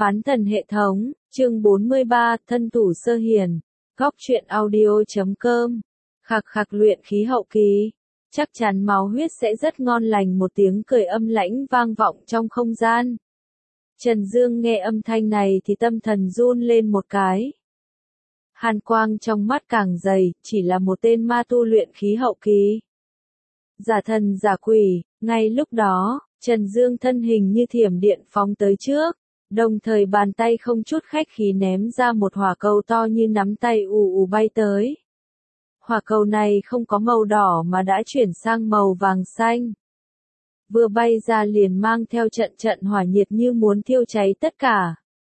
Phán thần hệ thống, chương 43, thân thủ sơ hiền, góc truyện audio.com, khạc khạc luyện khí hậu kỳ, chắc chắn máu huyết sẽ rất ngon lành. Một tiếng cười âm lãnh vang vọng trong không gian. Trần Dương nghe âm thanh này thì tâm thần run lên một cái. Hàn quang trong mắt càng dày, chỉ là một tên ma tu luyện khí hậu kỳ. Giả thần giả quỷ, ngay lúc đó, Trần Dương thân hình như thiểm điện phóng tới trước, đồng thời bàn tay không chút khách khí ném ra một hỏa cầu to như nắm tay ù ù bay tới. Hỏa cầu này không có màu đỏ mà đã chuyển sang màu vàng xanh. Vừa bay ra liền mang theo trận trận hỏa nhiệt như muốn thiêu cháy tất cả.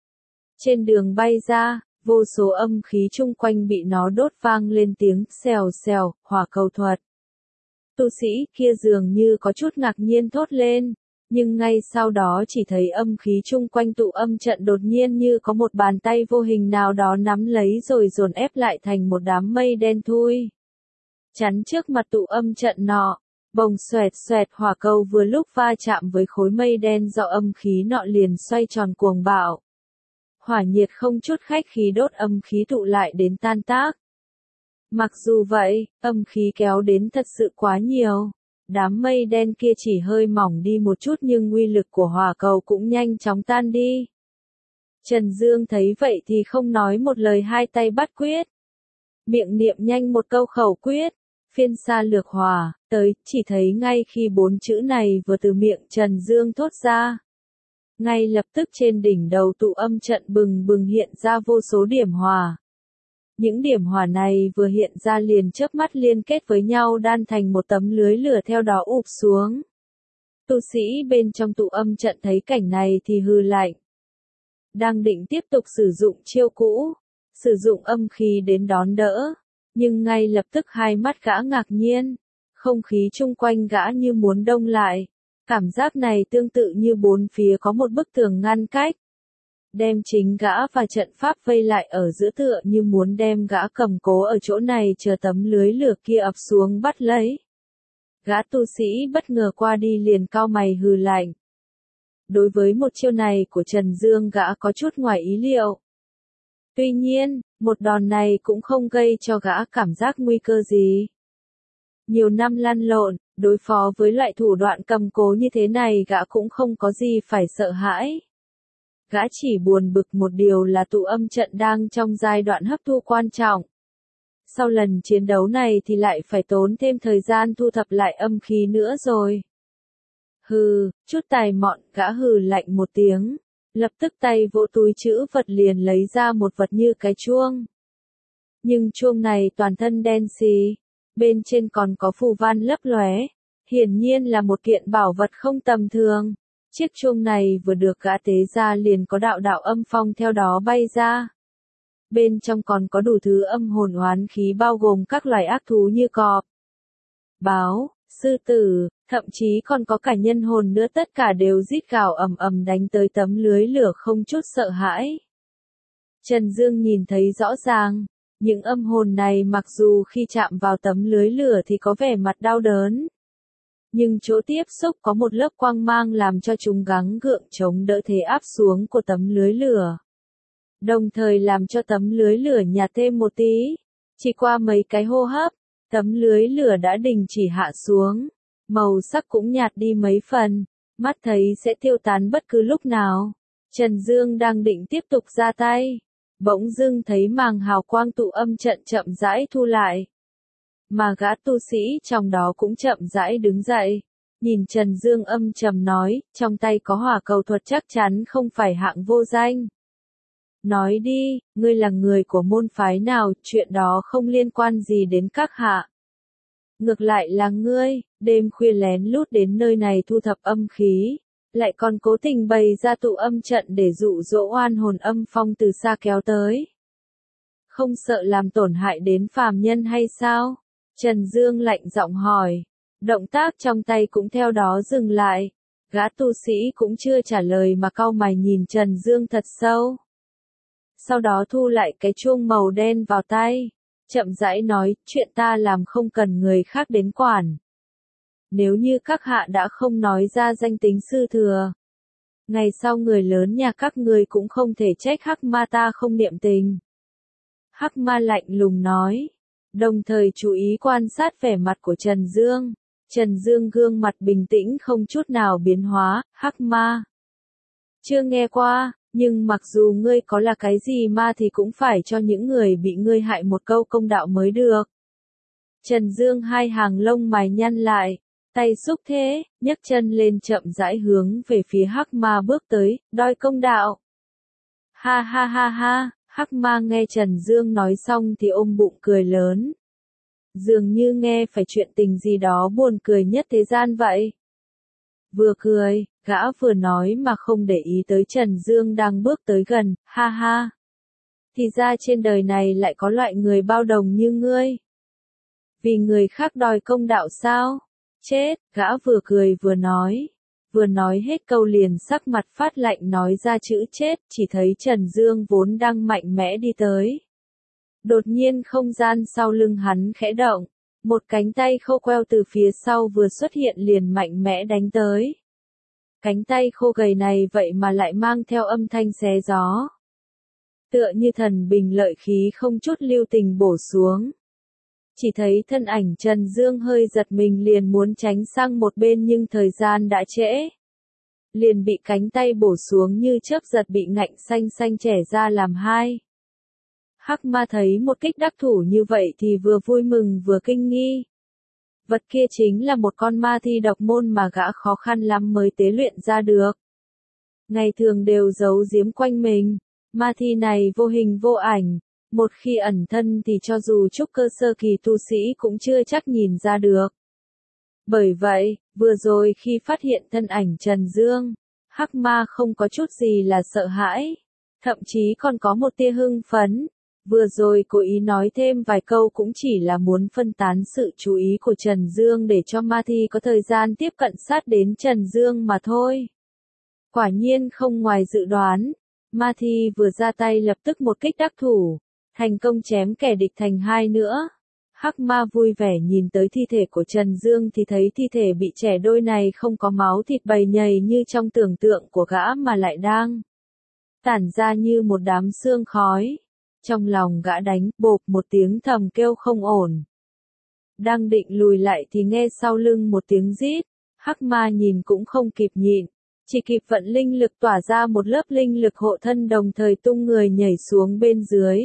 Trên đường bay ra, vô số âm khí chung quanh bị nó đốt vang lên tiếng xèo xèo, hỏa cầu thuật. Tu sĩ kia dường như có chút ngạc nhiên thốt lên, nhưng ngay sau đó chỉ thấy âm khí chung quanh tụ âm trận đột nhiên như có một bàn tay vô hình nào đó nắm lấy rồi dồn ép lại thành một đám mây đen thui. Chắn trước mặt tụ âm trận nọ, bồng xoẹt xoẹt hỏa cầu vừa lúc va chạm với khối mây đen do âm khí nọ liền xoay tròn cuồng bạo. Hỏa nhiệt không chút khách khí đốt âm khí tụ lại đến tan tác. Mặc dù vậy, âm khí kéo đến thật sự quá nhiều. Đám mây đen kia chỉ hơi mỏng đi một chút nhưng uy lực của hỏa cầu cũng nhanh chóng tan đi. Trần Dương thấy vậy thì không nói một lời, hai tay bắt quyết. Miệng niệm nhanh một câu khẩu quyết, phiên xa lược hỏa, tới, chỉ thấy ngay khi bốn chữ này vừa từ miệng Trần Dương thốt ra. Ngay lập tức trên đỉnh đầu tụ âm trận bừng bừng hiện ra vô số điểm hỏa. Những điểm hỏa này vừa hiện ra liền chớp mắt liên kết với nhau đan thành một tấm lưới lửa theo đó ụp xuống. Tu sĩ bên trong tụ âm trận thấy cảnh này thì hừ lạnh. Đang định tiếp tục sử dụng chiêu cũ, sử dụng âm khí đến đón đỡ, nhưng ngay lập tức hai mắt gã ngạc nhiên, không khí chung quanh gã như muốn đông lại. Cảm giác này tương tự như bốn phía có một bức tường ngăn cách. Đem chính gã và trận pháp vây lại ở giữa tựa như muốn đem gã cầm cố ở chỗ này chờ tấm lưới lửa kia ập xuống bắt lấy. Gã tu sĩ bất ngờ qua đi liền cau mày hừ lạnh. Đối với một chiêu này của Trần Dương gã có chút ngoài ý liệu. Tuy nhiên, một đòn này cũng không gây cho gã cảm giác nguy cơ gì. Nhiều năm lăn lộn, đối phó với loại thủ đoạn cầm cố như thế này gã cũng không có gì phải sợ hãi. Gã chỉ buồn bực một điều là tụ âm trận đang trong giai đoạn hấp thu quan trọng. Sau lần chiến đấu này thì lại phải tốn thêm thời gian thu thập lại âm khí nữa rồi. Hừ, chút tài mọn, gã hừ lạnh một tiếng, lập tức tay vỗ túi trữ vật liền lấy ra một vật như cái chuông. Nhưng chuông này toàn thân đen xì, bên trên còn có phù văn lấp lóe, hiển nhiên là một kiện bảo vật không tầm thường. Chiếc chuông này vừa được gã tế ra liền có đạo đạo âm phong theo đó bay ra. Bên trong còn có đủ thứ âm hồn oán khí bao gồm các loài ác thú như cọp, báo, sư tử, thậm chí còn có cả nhân hồn nữa, tất cả đều rít gào ầm ầm đánh tới tấm lưới lửa không chút sợ hãi. Trần Dương nhìn thấy rõ ràng, những âm hồn này mặc dù khi chạm vào tấm lưới lửa thì có vẻ mặt đau đớn. Nhưng chỗ tiếp xúc có một lớp quang mang làm cho chúng gắng gượng chống đỡ thế áp xuống của tấm lưới lửa. Đồng thời làm cho tấm lưới lửa nhạt thêm một tí. Chỉ qua mấy cái hô hấp, tấm lưới lửa đã đình chỉ hạ xuống. Màu sắc cũng nhạt đi mấy phần, mắt thấy sẽ tiêu tán bất cứ lúc nào. Trần Dương đang định tiếp tục ra tay. Bỗng dưng thấy màng hào quang tụ âm trận chậm rãi thu lại. Mà gã tu sĩ trong đó cũng chậm rãi đứng dậy, nhìn Trần Dương âm trầm nói, trong tay có hỏa cầu thuật chắc chắn không phải hạng vô danh. Nói đi, ngươi là người của môn phái nào, chuyện đó không liên quan gì đến các hạ. Ngược lại là ngươi, đêm khuya lén lút đến nơi này thu thập âm khí, lại còn cố tình bày ra tụ âm trận để dụ dỗ oan hồn âm phong từ xa kéo tới. Không sợ làm tổn hại đến phàm nhân hay sao? Trần Dương lạnh giọng hỏi, động tác trong tay cũng theo đó dừng lại, gã tu sĩ cũng chưa trả lời mà cau mày nhìn Trần Dương thật sâu. Sau đó thu lại cái chuông màu đen vào tay, chậm rãi nói, chuyện ta làm không cần người khác đến quản. Nếu như các hạ đã không nói ra danh tính sư thừa, Ngày sau người lớn nhà các ngươi cũng không thể trách Hắc Ma ta không niệm tình. Hắc Ma lạnh lùng nói, đồng thời chú ý quan sát vẻ mặt của Trần Dương. Trần Dương gương mặt bình tĩnh không chút nào biến hóa. Hắc Ma, chưa nghe qua, nhưng mặc dù ngươi có là cái gì ma thì cũng phải cho những người bị ngươi hại một câu công đạo mới được. Trần Dương hai hàng lông mày nhăn lại, tay xúc thế, nhấc chân lên chậm rãi hướng về phía Hắc Ma bước tới, đòi công đạo. Ha ha ha ha, Hắc Ma nghe Trần Dương nói xong thì ôm bụng cười lớn. Dường như nghe phải chuyện tình gì đó buồn cười nhất thế gian vậy. Vừa cười, gã vừa nói mà không để ý tới Trần Dương đang bước tới gần, ha ha. Thì ra trên đời này lại có loại người bao đồng như ngươi. Vì người khác đòi công đạo sao? Chết, gã vừa cười vừa nói hết câu liền sắc mặt phát lạnh nói ra chữ chết, chỉ thấy Trần Dương vốn đang mạnh mẽ đi tới. Đột nhiên không gian sau lưng hắn khẽ động, một cánh tay khô queo từ phía sau vừa xuất hiện liền mạnh mẽ đánh tới. Cánh tay khô gầy này vậy mà lại mang theo âm thanh xé gió. Tựa như thần bình lợi khí không chút lưu tình bổ xuống. Chỉ thấy thân ảnh Trần Dương hơi giật mình liền muốn tránh sang một bên nhưng thời gian đã trễ. Liền bị cánh tay bổ xuống như chớp giật bị ngạnh xanh xanh chẻ ra làm hai. Hắc Ma thấy một kích đắc thủ như vậy thì vừa vui mừng vừa kinh nghi. Vật kia chính là một con ma thi độc môn mà gã khó khăn lắm mới tế luyện ra được. Ngày thường đều giấu giếm quanh mình, ma thi này vô hình vô ảnh, một khi ẩn thân thì cho dù trúc cơ sơ kỳ tu sĩ cũng chưa chắc nhìn ra được. Bởi vậy, vừa rồi khi phát hiện thân ảnh Trần Dương, Hắc Ma không có chút gì là sợ hãi, thậm chí còn có một tia hưng phấn. Vừa rồi cố ý nói thêm vài câu cũng chỉ là muốn phân tán sự chú ý của Trần Dương để cho ma thi có thời gian tiếp cận sát đến Trần Dương mà thôi. Quả nhiên không ngoài dự đoán, ma thi vừa ra tay lập tức một kích đắc thủ, thành công chém kẻ địch thành hai nữa. Hắc Ma vui vẻ nhìn tới thi thể của Trần Dương thì thấy thi thể bị chẻ đôi này không có máu thịt bầy nhầy như trong tưởng tượng của gã mà lại đang tản ra như một đám sương khói. Trong lòng gã đánh, bộp một tiếng thầm kêu không ổn. Đang định lùi lại thì nghe sau lưng một tiếng rít, Hắc Ma nhìn cũng không kịp nhịn, chỉ kịp vận linh lực tỏa ra một lớp linh lực hộ thân đồng thời tung người nhảy xuống bên dưới.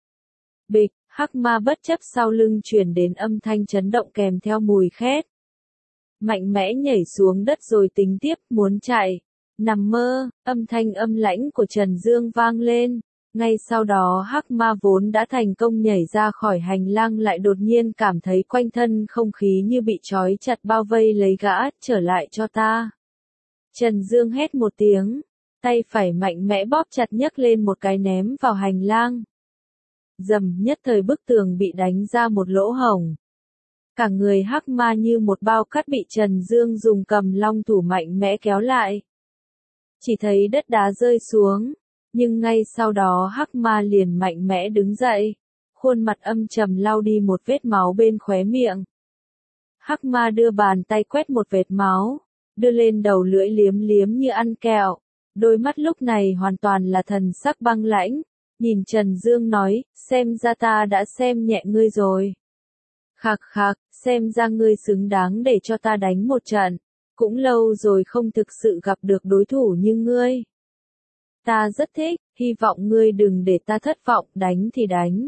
Bịch, Hắc Ma bất chấp sau lưng truyền đến âm thanh chấn động kèm theo mùi khét. Mạnh mẽ nhảy xuống đất rồi tính tiếp muốn chạy. Nằm mơ, âm thanh âm lãnh của Trần Dương vang lên. Ngay sau đó Hắc Ma vốn đã thành công nhảy ra khỏi hành lang lại đột nhiên cảm thấy quanh thân không khí như bị trói chặt bao vây lấy gã, trở lại cho ta. Trần Dương hét một tiếng, tay phải mạnh mẽ bóp chặt nhấc lên một cái ném vào hành lang. Dầm, nhất thời bức tường bị đánh ra một lỗ hổng. Cả người Hắc Ma như một bao cát bị Trần Dương dùng cầm long thủ mạnh mẽ kéo lại. Chỉ thấy đất đá rơi xuống. Nhưng ngay sau đó Hắc Ma liền mạnh mẽ đứng dậy, khuôn mặt âm trầm lau đi một vết máu bên khóe miệng. Hắc Ma đưa bàn tay quét một vệt máu, đưa lên đầu lưỡi liếm liếm như ăn kẹo, đôi mắt lúc này hoàn toàn là thần sắc băng lãnh, nhìn Trần Dương nói, xem ra ta đã xem nhẹ ngươi rồi. Khạc khạc, xem ra ngươi xứng đáng để cho ta đánh một trận, cũng lâu rồi không thực sự gặp được đối thủ như ngươi. Ta rất thích, hy vọng ngươi đừng để ta thất vọng, đánh thì đánh.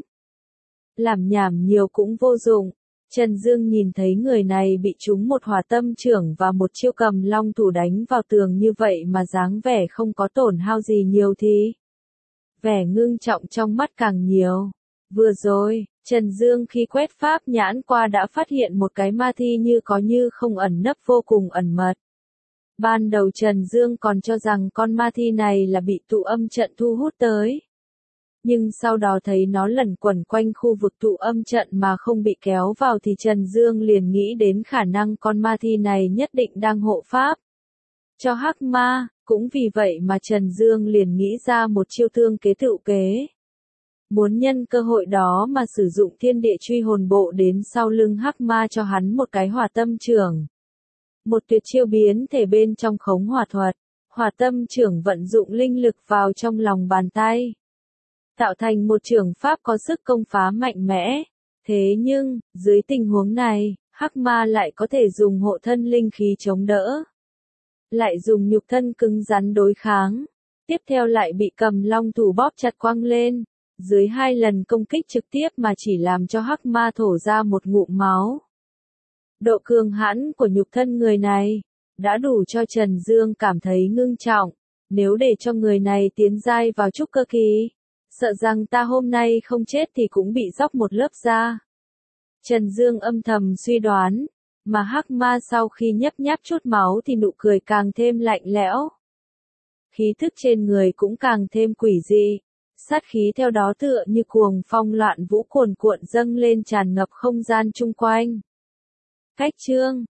Làm nhảm nhiều cũng vô dụng. Trần Dương nhìn thấy người này bị trúng một hỏa tâm chưởng và một chiêu cầm long thủ đánh vào tường như vậy mà dáng vẻ không có tổn hao gì nhiều thì vẻ ngưng trọng trong mắt càng nhiều. Vừa rồi, Trần Dương khi quét pháp nhãn qua đã phát hiện một cái ma thi như có như không ẩn nấp vô cùng ẩn mật. Ban đầu Trần Dương còn cho rằng con ma thi này là bị tụ âm trận thu hút tới. Nhưng sau đó thấy nó lẩn quẩn quanh khu vực tụ âm trận mà không bị kéo vào thì Trần Dương liền nghĩ đến khả năng con ma thi này nhất định đang hộ pháp cho Hắc Ma, cũng vì vậy mà Trần Dương liền nghĩ ra một chiêu thương kế tựu kế. Muốn nhân cơ hội đó mà sử dụng thiên địa truy hồn bộ đến sau lưng Hắc Ma cho hắn một cái hỏa tâm chưởng. Một tuyệt chiêu biến thể bên trong khống hỏa thuật. Hỏa tâm trưởng vận dụng linh lực vào trong lòng bàn tay, tạo thành một trường pháp có sức công phá mạnh mẽ. Thế nhưng, dưới tình huống này, hắc ma lại có thể dùng hộ thân linh khí chống đỡ, lại dùng nhục thân cứng rắn đối kháng. Tiếp theo lại bị Cầm Long thủ bóp chặt quăng lên. Dưới 2 lần công kích trực tiếp mà chỉ làm cho hắc ma thổ ra một ngụm máu. Độ cường hãn của nhục thân người này đã đủ cho Trần Dương cảm thấy ngưng trọng. Nếu để cho người này tiến giai vào trúc cơ kỳ, sợ rằng ta hôm nay không chết thì cũng bị róc một lớp da. Trần Dương âm thầm suy đoán, mà hắc ma sau khi nhấp nháp chút máu thì nụ cười càng thêm lạnh lẽo. Khí thức trên người cũng càng thêm quỷ dị, sát khí theo đó tựa như cuồng phong loạn vũ cuồn cuộn dâng lên tràn ngập không gian chung quanh. Cách chương